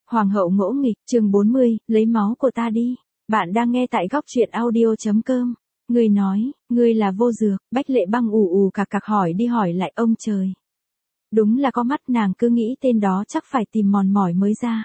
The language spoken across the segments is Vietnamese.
Hoàng hậu ngỗ nghịch, chương 40, lấy máu của ta đi. Bạn đang nghe tại góc truyện audio.com. Người nói, ngươi là Vô Dược. Bách Lệ Băng ù ù cạc cạc hỏi đi hỏi lại, ông trời. Đúng là có mắt, nàng cứ nghĩ tên đó chắc phải tìm mòn mỏi mới ra.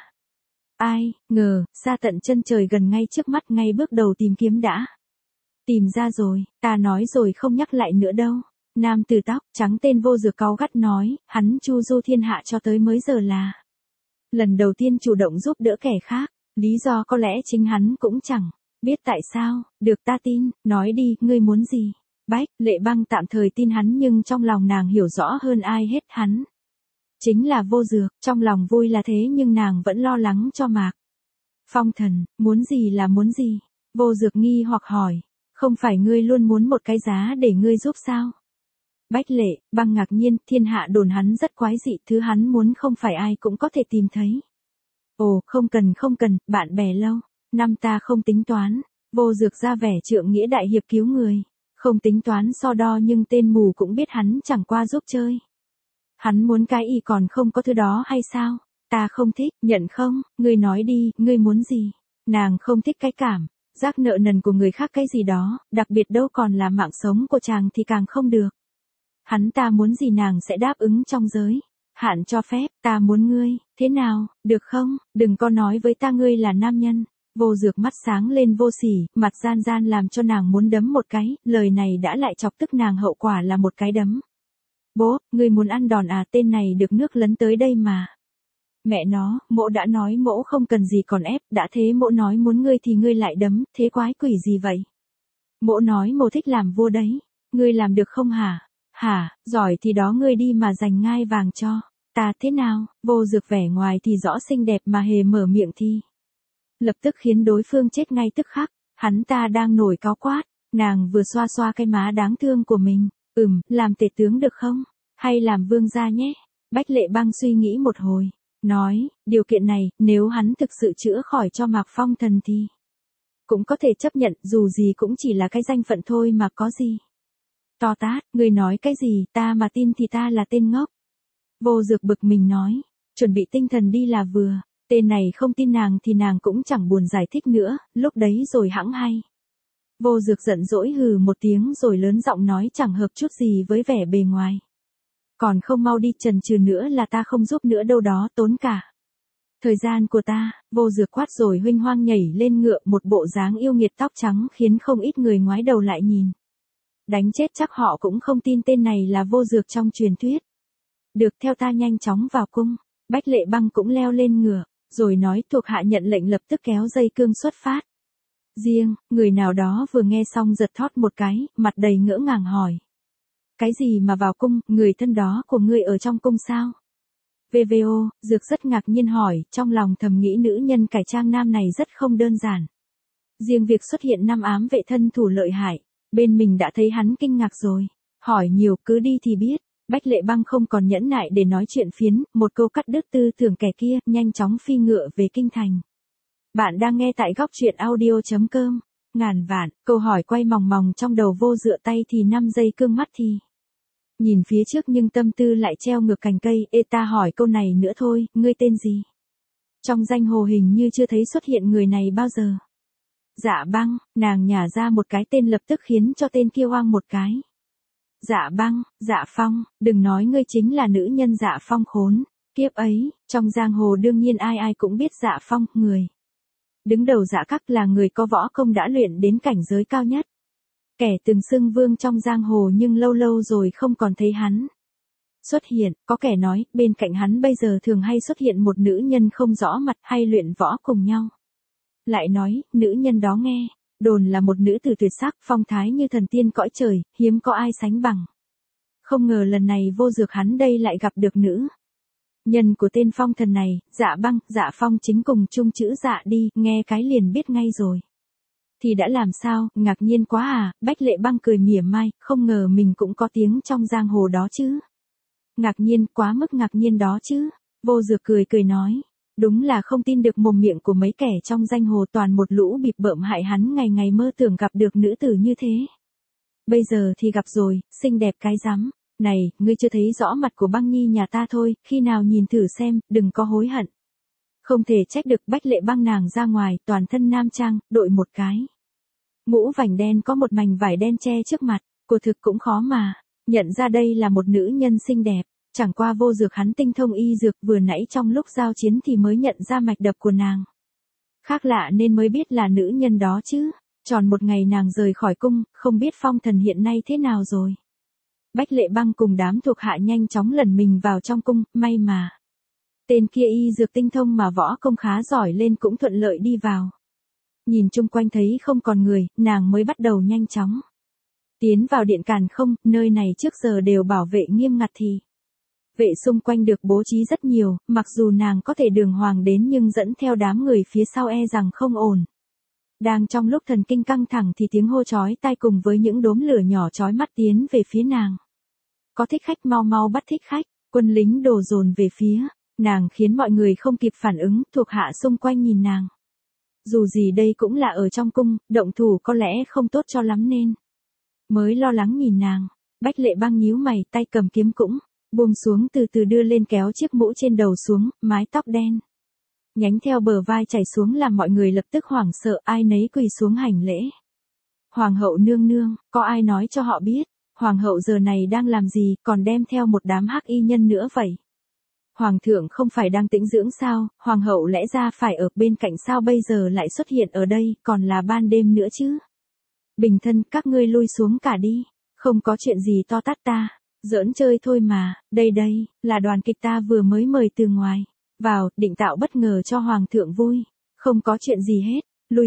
Ai, ngờ, ra tận chân trời gần ngay trước mắt, ngay bước đầu tìm kiếm đã. Tìm ra rồi, ta nói rồi không nhắc lại nữa đâu. Nam tử tóc trắng tên Vô Dược cáu gắt nói, hắn chu du thiên hạ cho tới mới giờ là lần đầu tiên chủ động giúp đỡ kẻ khác, lý do có lẽ chính hắn cũng chẳng biết tại sao. Được, ta tin, nói đi, ngươi muốn gì? Bách Lệ Băng tạm thời tin hắn, nhưng trong lòng nàng hiểu rõ hơn ai hết hắn chính là Vô Dược. Trong lòng vui là thế nhưng nàng vẫn lo lắng cho Mạc Phong Thần. Muốn gì là muốn gì? Vô Dược nghi hoặc hỏi. Không phải ngươi luôn muốn một cái giá để ngươi giúp sao? Bách Lệ Băng ngạc nhiên, thiên hạ đồn hắn rất quái dị, thứ hắn muốn không phải ai cũng có thể tìm thấy. Ồ, không cần, bạn bè lâu năm ta không tính toán. Vô Dược ra vẻ trượng nghĩa đại hiệp cứu người, không tính toán so đo, nhưng tên mù cũng biết hắn chẳng qua giúp chơi. Hắn muốn cái y còn không có thứ đó hay sao? Ta không thích, nhận không? Ngươi nói đi, ngươi muốn gì? Nàng không thích cái cảm giác nợ nần của người khác cái gì đó, đặc biệt đâu còn là mạng sống của chàng thì càng không được. Hắn ta muốn gì nàng sẽ đáp ứng trong giới hạn cho phép. Ta muốn ngươi, thế nào, được không? Đừng có nói với ta ngươi là nam nhân. Vô Dược mắt sáng lên vô sỉ, mặt gian gian làm cho nàng muốn đấm một cái, lời này đã lại chọc tức nàng, hậu quả là một cái đấm. Bố, ngươi muốn ăn đòn à? Tên này được nước lấn tới đây mà. Mẹ nó, mỗ đã nói mỗ không cần gì còn ép, đã thế mỗ nói muốn ngươi thì ngươi lại đấm, thế quái quỷ gì vậy? Mỗ nói mỗ thích làm vua đấy, ngươi làm được không hả? Hả, giỏi thì đó ngươi đi mà giành ngai vàng cho ta, thế nào? Vô Dược vẻ ngoài thì rõ xinh đẹp mà hề mở miệng thì lập tức khiến đối phương chết ngay tức khắc. Hắn ta đang nổi cáu quát, nàng vừa xoa xoa cái má đáng thương của mình. Làm tể tướng được không? Hay làm vương gia nhé? Bách Lệ Băng suy nghĩ một hồi, nói, điều kiện này, nếu hắn thực sự chữa khỏi cho Mạc Phong Thần thì cũng có thể chấp nhận, dù gì cũng chỉ là cái danh phận thôi mà có gì. To tát, ngươi nói cái gì, ta mà tin thì ta là tên ngốc. Vô Dược bực mình nói, chuẩn bị tinh thần đi là vừa. Tên này không tin nàng thì nàng cũng chẳng buồn giải thích nữa, lúc đấy rồi hẵng hay. Vô Dược giận dỗi hừ một tiếng rồi lớn giọng nói, chẳng hợp chút gì với vẻ bề ngoài. Còn không mau đi, chần chừ nữa là ta không giúp nữa đâu đó, tốn cả thời gian của ta. Vô Dược quát rồi huênh hoang nhảy lên ngựa, một bộ dáng yêu nghiệt tóc trắng khiến không ít người ngoái đầu lại nhìn. Đánh chết chắc họ cũng không tin tên này là Vô Dược trong truyền thuyết. Được, theo ta nhanh chóng vào cung. Bách Lệ Băng cũng leo lên ngựa, rồi nói thuộc hạ nhận lệnh, lập tức kéo dây cương xuất phát. Riêng, người nào đó vừa nghe xong giật thót một cái, mặt đầy ngỡ ngàng hỏi. Cái gì mà vào cung, người thân đó của ngươi ở trong cung sao? VVO, Dược rất ngạc nhiên hỏi, trong lòng thầm nghĩ nữ nhân cải trang nam này rất không đơn giản. Riêng việc xuất hiện 5 ám vệ thân thủ lợi hại, bên mình đã thấy hắn kinh ngạc rồi. Hỏi nhiều, cứ đi thì biết. Bách Lệ Băng không còn nhẫn nại để nói chuyện phiến, một câu cắt đứt tư tưởng kẻ kia, nhanh chóng phi ngựa về kinh thành. Bạn đang nghe tại góc truyện audio.com. Ngàn vạn câu hỏi quay mòng mòng trong đầu Vô Dựa, tay thì 5 giây cương, mắt thì nhìn phía trước nhưng tâm tư lại treo ngược cành cây. Ê, ta hỏi câu này nữa thôi, ngươi tên gì? Trong danh hồ hình như chưa thấy xuất hiện người này bao giờ. Dạ Băng, nàng nhả ra một cái tên lập tức khiến cho tên kia hoang một cái. Dạ Băng, Dạ Phong, đừng nói ngươi chính là nữ nhân Dạ Phong khốn kiếp ấy, trong giang hồ đương nhiên ai ai cũng biết Dạ Phong, người đứng đầu Dạ Các, là người có võ công đã luyện đến cảnh giới cao nhất. Kẻ từng xưng vương trong giang hồ, nhưng lâu lâu rồi không còn thấy hắn xuất hiện. Có kẻ nói, bên cạnh hắn bây giờ thường hay xuất hiện một nữ nhân không rõ mặt, hay luyện võ cùng nhau. Lại nói, nữ nhân đó nghe đồn là một nữ tử tuyệt sắc, phong thái như thần tiên cõi trời, hiếm có ai sánh bằng. Không ngờ lần này Vô Dược hắn đây lại gặp được nữ nhân của tên Phong Thần này. Dạ Băng, Dạ Phong chính cùng chung chữ dạ đi, nghe cái liền biết ngay rồi. Thì đã làm sao, ngạc nhiên quá à? Bách Lệ Băng cười mỉa mai, không ngờ mình cũng có tiếng trong giang hồ đó chứ. Ngạc nhiên, quá mức ngạc nhiên đó chứ. Vô Dược cười cười nói. Đúng là không tin được mồm miệng của mấy kẻ trong danh hồ, toàn một lũ bịp bợm hại hắn ngày ngày mơ tưởng gặp được nữ tử như thế. Bây giờ thì gặp rồi, xinh đẹp cái rắm. Này, ngươi chưa thấy rõ mặt của Băng Nhi nhà ta thôi, khi nào nhìn thử xem, đừng có hối hận. Không thể trách được Bách Lệ Băng nàng ra ngoài, toàn thân nam trang, đội một cái mũ vành đen có một mảnh vải đen che trước mặt, cô thực cũng khó mà nhận ra đây là một nữ nhân xinh đẹp, chẳng qua Vô Dược hắn tinh thông y dược, vừa nãy trong lúc giao chiến thì mới nhận ra mạch đập của nàng. Khác lạ nên mới biết là nữ nhân đó chứ. Tròn một ngày nàng rời khỏi cung, không biết Phong Thần hiện nay thế nào rồi. Bách Lệ Băng cùng đám thuộc hạ nhanh chóng lẩn mình vào trong cung, may mà tên kia y dược tinh thông mà võ công khá giỏi lên cũng thuận lợi đi vào. Nhìn chung quanh thấy không còn người, nàng mới bắt đầu nhanh chóng tiến vào điện Càn Không, nơi này trước giờ đều bảo vệ nghiêm ngặt thì vệ xung quanh được bố trí rất nhiều, mặc dù nàng có thể đường hoàng đến nhưng dẫn theo đám người phía sau e rằng không ổn. Đang trong lúc thần kinh căng thẳng thì tiếng hô chói tai cùng với những đốm lửa nhỏ chói mắt tiến về phía nàng. Có thích khách, mau mau bắt thích khách, quân lính đổ dồn về phía nàng khiến mọi người không kịp phản ứng, thuộc hạ xung quanh nhìn nàng. Dù gì đây cũng là ở trong cung, động thủ có lẽ không tốt cho lắm nên mới lo lắng nhìn nàng. Bách Lệ Băng nhíu mày, tay cầm kiếm cũng buông xuống, từ từ đưa lên kéo chiếc mũ trên đầu xuống, mái tóc đen nhánh theo bờ vai chảy xuống làm mọi người lập tức hoảng sợ, ai nấy quỳ xuống hành lễ. Hoàng hậu nương nương, có ai nói cho họ biết, hoàng hậu giờ này đang làm gì, còn đem theo một đám hắc y nhân nữa vậy? Hoàng thượng không phải đang tĩnh dưỡng sao, hoàng hậu lẽ ra phải ở bên cạnh sao bây giờ lại xuất hiện ở đây, còn là ban đêm nữa chứ? Bình thân, các ngươi lui xuống cả đi, không có chuyện gì to tát ta, giỡn chơi thôi mà, đây là đoàn kịch ta vừa mới mời từ ngoài vào, định tạo bất ngờ cho hoàng thượng vui, không có chuyện gì hết,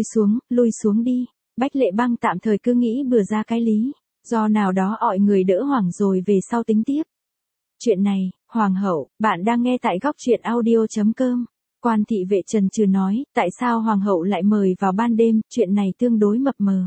lui xuống đi. Bách Lệ Băng tạm thời cứ nghĩ bừa ra cái lý do nào đó ọi người đỡ hoàng rồi về sau tính tiếp. Chuyện này, hoàng hậu, bạn đang nghe tại góc truyện audio.com. Quan thị vệ trần trừ nói, tại sao hoàng hậu lại mời vào ban đêm, chuyện này tương đối mập mờ.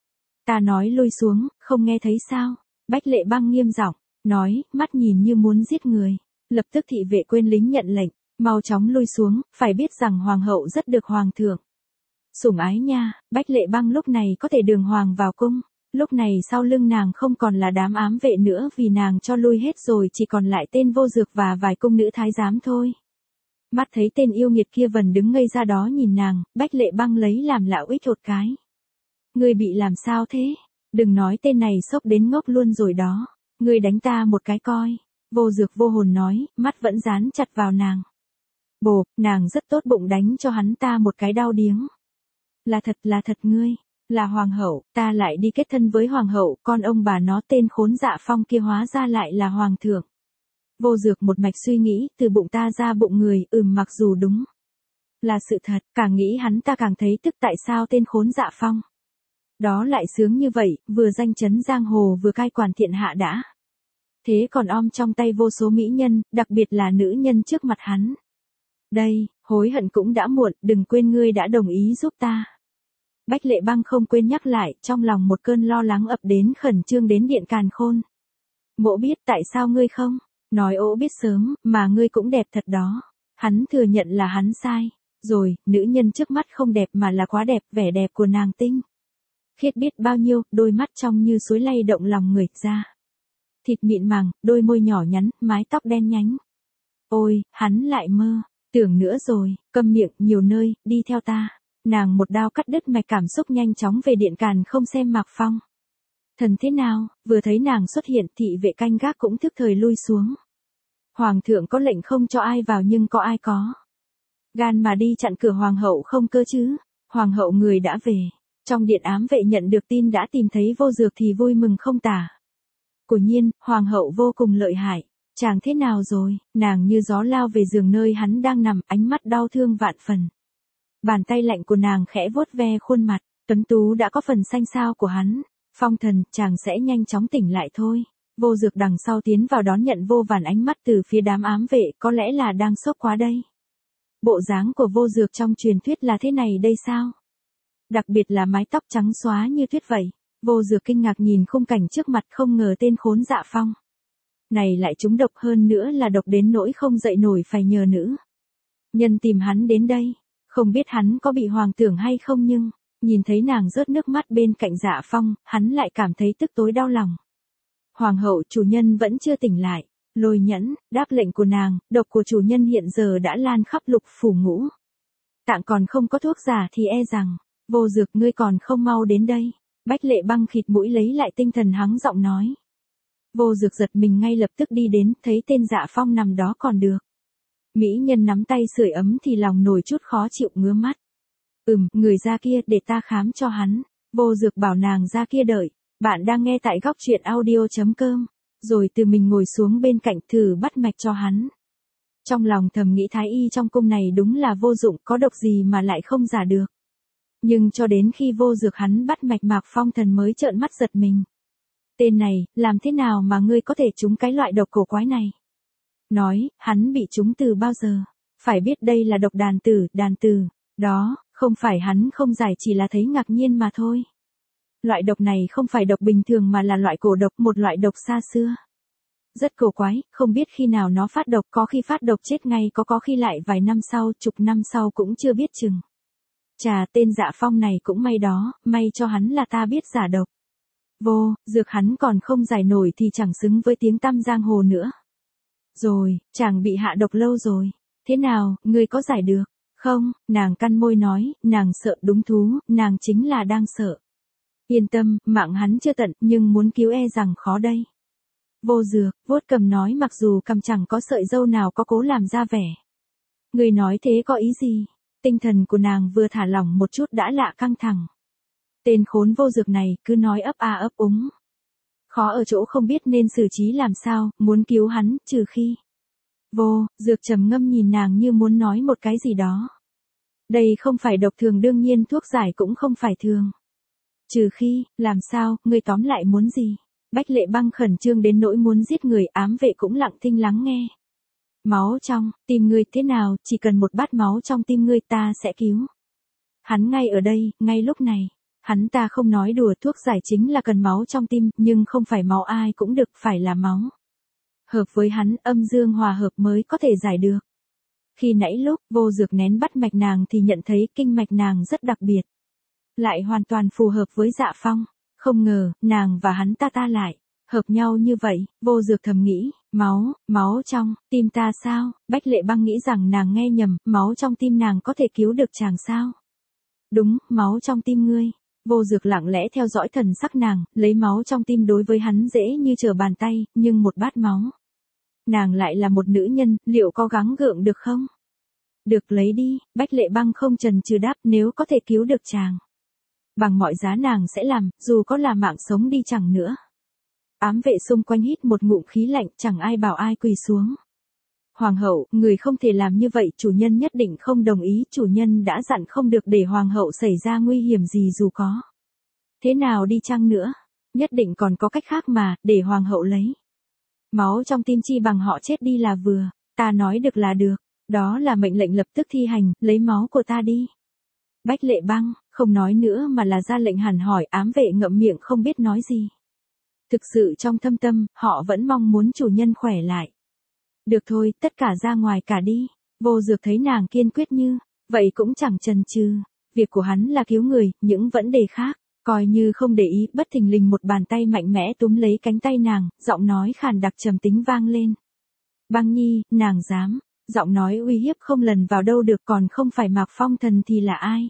Ta nói lui xuống, không nghe thấy sao? Bách Lệ Băng nghiêm giọng nói, mắt nhìn như muốn giết người. Lập tức thị vệ quên lính nhận lệnh, mau chóng lui xuống, phải biết rằng hoàng hậu rất được hoàng thượng sủng ái nha. Bách Lệ Băng lúc này có thể đường hoàng vào cung. Lúc này sau lưng nàng không còn là đám ám vệ nữa vì nàng cho lui hết rồi, chỉ còn lại tên Vô Dược và vài cung nữ thái giám thôi. Mắt thấy tên yêu nghiệt kia vần đứng ngây ra đó nhìn nàng, Bách Lệ Băng lấy làm lạ uýt một cái. Ngươi bị làm sao thế? Đừng nói tên này sốc đến ngốc luôn rồi đó. Ngươi đánh ta một cái coi. Vô Dược vô hồn nói, mắt vẫn dán chặt vào nàng. Bộp, nàng rất tốt bụng đánh cho hắn ta một cái đau điếng. Là thật ngươi. Là hoàng hậu, ta lại đi kết thân với hoàng hậu, con ông bà nó tên khốn Dạ Phong kia hóa ra lại là hoàng thượng. Vô Dược một mạch suy nghĩ, từ bụng ta ra bụng người, mặc dù đúng là sự thật, càng nghĩ hắn ta càng thấy tức tại sao tên khốn Dạ Phong đó lại sướng như vậy, vừa danh chấn giang hồ vừa cai quản thiên hạ đã. Thế còn om trong tay vô số mỹ nhân, đặc biệt là nữ nhân trước mặt hắn. Đây, hối hận cũng đã muộn, đừng quên ngươi đã đồng ý giúp ta. Bách Lệ Băng không quên nhắc lại, trong lòng một cơn lo lắng ập đến, khẩn trương đến điện Càn Khôn. Mỗ biết tại sao ngươi không nói, ỗ biết sớm, mà ngươi cũng đẹp thật đó. Hắn thừa nhận là hắn sai rồi, nữ nhân trước mắt không đẹp mà là quá đẹp, vẻ đẹp của nàng tinh khiết biết bao nhiêu, đôi mắt trong như suối lay động lòng người ra. Thịt mịn màng, đôi môi nhỏ nhắn, mái tóc đen nhánh. Ôi, hắn lại mơ tưởng nữa rồi, câm miệng, nhiều nơi, đi theo ta. Nàng một đao cắt đứt mạch cảm xúc, nhanh chóng về điện Càn Không xem Mạc Phong thần thế nào. Vừa thấy nàng xuất hiện, thị vệ canh gác cũng thức thời lui xuống. Hoàng thượng có lệnh không cho ai vào, nhưng có ai có gan mà đi chặn cửa hoàng hậu không cơ chứ? Hoàng hậu người đã về. Trong điện ám vệ nhận được tin đã tìm thấy Vô Dược thì vui mừng không tả. Quả nhiên, hoàng hậu vô cùng lợi hại. Chàng thế nào rồi? Nàng như gió lao về giường nơi hắn đang nằm, ánh mắt đau thương vạn phần. Bàn tay lạnh của nàng khẽ vuốt ve khuôn mặt, tuấn tú đã có phần xanh xao của hắn. Phong thần, chàng sẽ nhanh chóng tỉnh lại thôi. Vô Dược đằng sau tiến vào đón nhận vô vàn ánh mắt từ phía đám ám vệ, có lẽ là đang sốc quá đây. Bộ dáng của Vô Dược trong truyền thuyết là thế này đây sao? Đặc biệt là mái tóc trắng xóa như tuyết vậy. Vô Dược kinh ngạc nhìn khung cảnh trước mặt, không ngờ tên khốn Dạ Phong này lại trúng độc, hơn nữa là độc đến nỗi không dậy nổi, phải nhờ nữ nhân tìm hắn đến đây. Không biết hắn có bị hoàng tưởng hay không, nhưng nhìn thấy nàng rớt nước mắt bên cạnh Dạ Phong, hắn lại cảm thấy tức tối đau lòng. Hoàng hậu, chủ nhân vẫn chưa tỉnh lại. Lôi Nhẫn đáp lệnh của nàng, độc của chủ nhân hiện giờ đã lan khắp Lục Phủ Ngũ Tạng còn không có thuốc giả thì e rằng, Vô Dược ngươi còn không mau đến đây. Bách Lệ Băng khịt mũi lấy lại tinh thần hắng giọng nói. Vô Dược giật mình ngay lập tức đi đến, thấy tên Dạ Phong nằm đó còn được. Mỹ nhân nắm tay sưởi ấm thì lòng nổi chút khó chịu ngứa mắt. Người ra kia để ta khám cho hắn. Vô Dược bảo nàng ra kia đợi. Bạn đang nghe tại góc truyện audio.com. Rồi từ mình ngồi xuống bên cạnh thử bắt mạch cho hắn. Trong lòng thầm nghĩ thái y trong cung này đúng là vô dụng, có độc gì mà lại không giả được. Nhưng cho đến khi Vô Dược hắn bắt mạch Mạc Phong Thần mới trợn mắt giật mình. Tên này, làm thế nào mà ngươi có thể trúng cái loại độc cổ quái này? Nói, hắn bị trúng từ bao giờ? Phải biết đây là độc đàn tử, đó, không phải hắn không giải chỉ là thấy ngạc nhiên mà thôi. Loại độc này không phải độc bình thường mà là loại cổ độc, một loại độc xa xưa. Rất cổ quái, không biết khi nào nó phát độc, có khi phát độc chết ngay, có khi lại vài năm sau, chục năm sau cũng chưa biết chừng. Chà, tên Dạ Phong này cũng may đó, may cho hắn là ta biết giả độc. Vô Dược hắn còn không giải nổi thì chẳng xứng với tiếng tăm giang hồ nữa. Rồi, chàng bị hạ độc lâu rồi. Thế nào, ngươi có giải được? Không, nàng cắn môi nói, nàng sợ đúng thú, nàng chính là đang sợ. Yên tâm, mạng hắn chưa tận, nhưng muốn cứu e rằng khó đây. Vô Dược, vuốt cầm nói mặc dù cầm chẳng có sợi râu nào có cố làm ra vẻ. Ngươi nói thế có ý gì? Tinh thần của nàng vừa thả lỏng một chút đã lạ căng thẳng. Tên khốn Vô Dược này cứ nói ấp a ấp úng. Khó ở chỗ không biết nên xử trí làm sao, muốn cứu hắn, trừ khi. Vô Dược trầm ngâm nhìn nàng như muốn nói một cái gì đó. Đây không phải độc thường, đương nhiên thuốc giải cũng không phải thường. Trừ khi, làm sao, ngươi tóm lại muốn gì? Bách Lệ Băng khẩn trương đến nỗi muốn giết người, ám vệ cũng lặng thinh lắng nghe. Máu trong tim ngươi thế nào, chỉ cần một bát máu trong tim ngươi ta sẽ cứu. Hắn ngay ở đây, ngay lúc này. Hắn ta không nói đùa, thuốc giải chính là cần máu trong tim, nhưng không phải máu ai cũng được, phải là máu hợp với hắn, âm dương hòa hợp mới có thể giải được. Khi nãy lúc Vô Dược nén bắt mạch nàng thì nhận thấy kinh mạch nàng rất đặc biệt. Lại hoàn toàn phù hợp với Dạ Phong. Không ngờ, nàng và hắn ta lại hợp nhau như vậy. Vô Dược thầm nghĩ, máu trong tim ta sao? Bách Lệ Băng nghĩ rằng nàng nghe nhầm, máu trong tim nàng có thể cứu được chàng sao? Đúng, máu trong tim ngươi. Vô Dược lặng lẽ theo dõi thần sắc nàng, lấy máu trong tim đối với hắn dễ như trở bàn tay, nhưng một bát máu. Nàng lại là một nữ nhân, liệu có gắng gượng được không? Được, lấy đi. Bách Lệ Băng không chần chừ đáp, nếu có thể cứu được chàng. Bằng mọi giá nàng sẽ làm, dù có là mạng sống đi chẳng nữa. Ám vệ xung quanh hít một ngụm khí lạnh, chẳng ai bảo ai quỳ xuống. Hoàng hậu, người không thể làm như vậy, chủ nhân nhất định không đồng ý, chủ nhân đã dặn không được để hoàng hậu xảy ra nguy hiểm gì dù có. Thế nào đi chăng nữa, nhất định còn có cách khác mà, để hoàng hậu lấy. Máu trong tim chi bằng họ chết đi là vừa, ta nói được là được, đó là mệnh lệnh lập tức thi hành, lấy máu của ta đi. Bách Lệ Băng, không nói nữa mà là ra lệnh hẳn hỏi, ám vệ ngậm miệng không biết nói gì. Thực sự trong thâm tâm, họ vẫn mong muốn chủ nhân khỏe lại. Được thôi, tất cả ra ngoài cả đi. Vô Dược thấy nàng kiên quyết như vậy cũng chẳng chần chừ. Việc của hắn là cứu người, những vấn đề khác, coi như không để ý, bất thình lình một bàn tay mạnh mẽ túm lấy cánh tay nàng, giọng nói khàn đặc trầm tính vang lên. Băng Nhi, nàng dám, giọng nói uy hiếp không lần vào đâu được, còn không phải Mạc Phong Thần thì là ai?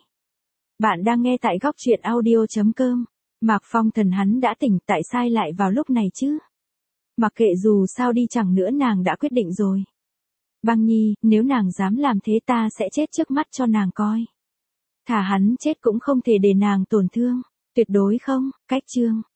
Bạn đang nghe tại góc truyện audio.com. Mạc Phong Thần hắn đã tỉnh, tại sao lại vào lúc này chứ? Mặc kệ dù sao đi chẳng nữa nàng đã quyết định rồi. Băng Nhi, nếu nàng dám làm thế ta sẽ chết trước mắt cho nàng coi. Thả hắn chết cũng không thể để nàng tổn thương. Tuyệt đối không, cách chương.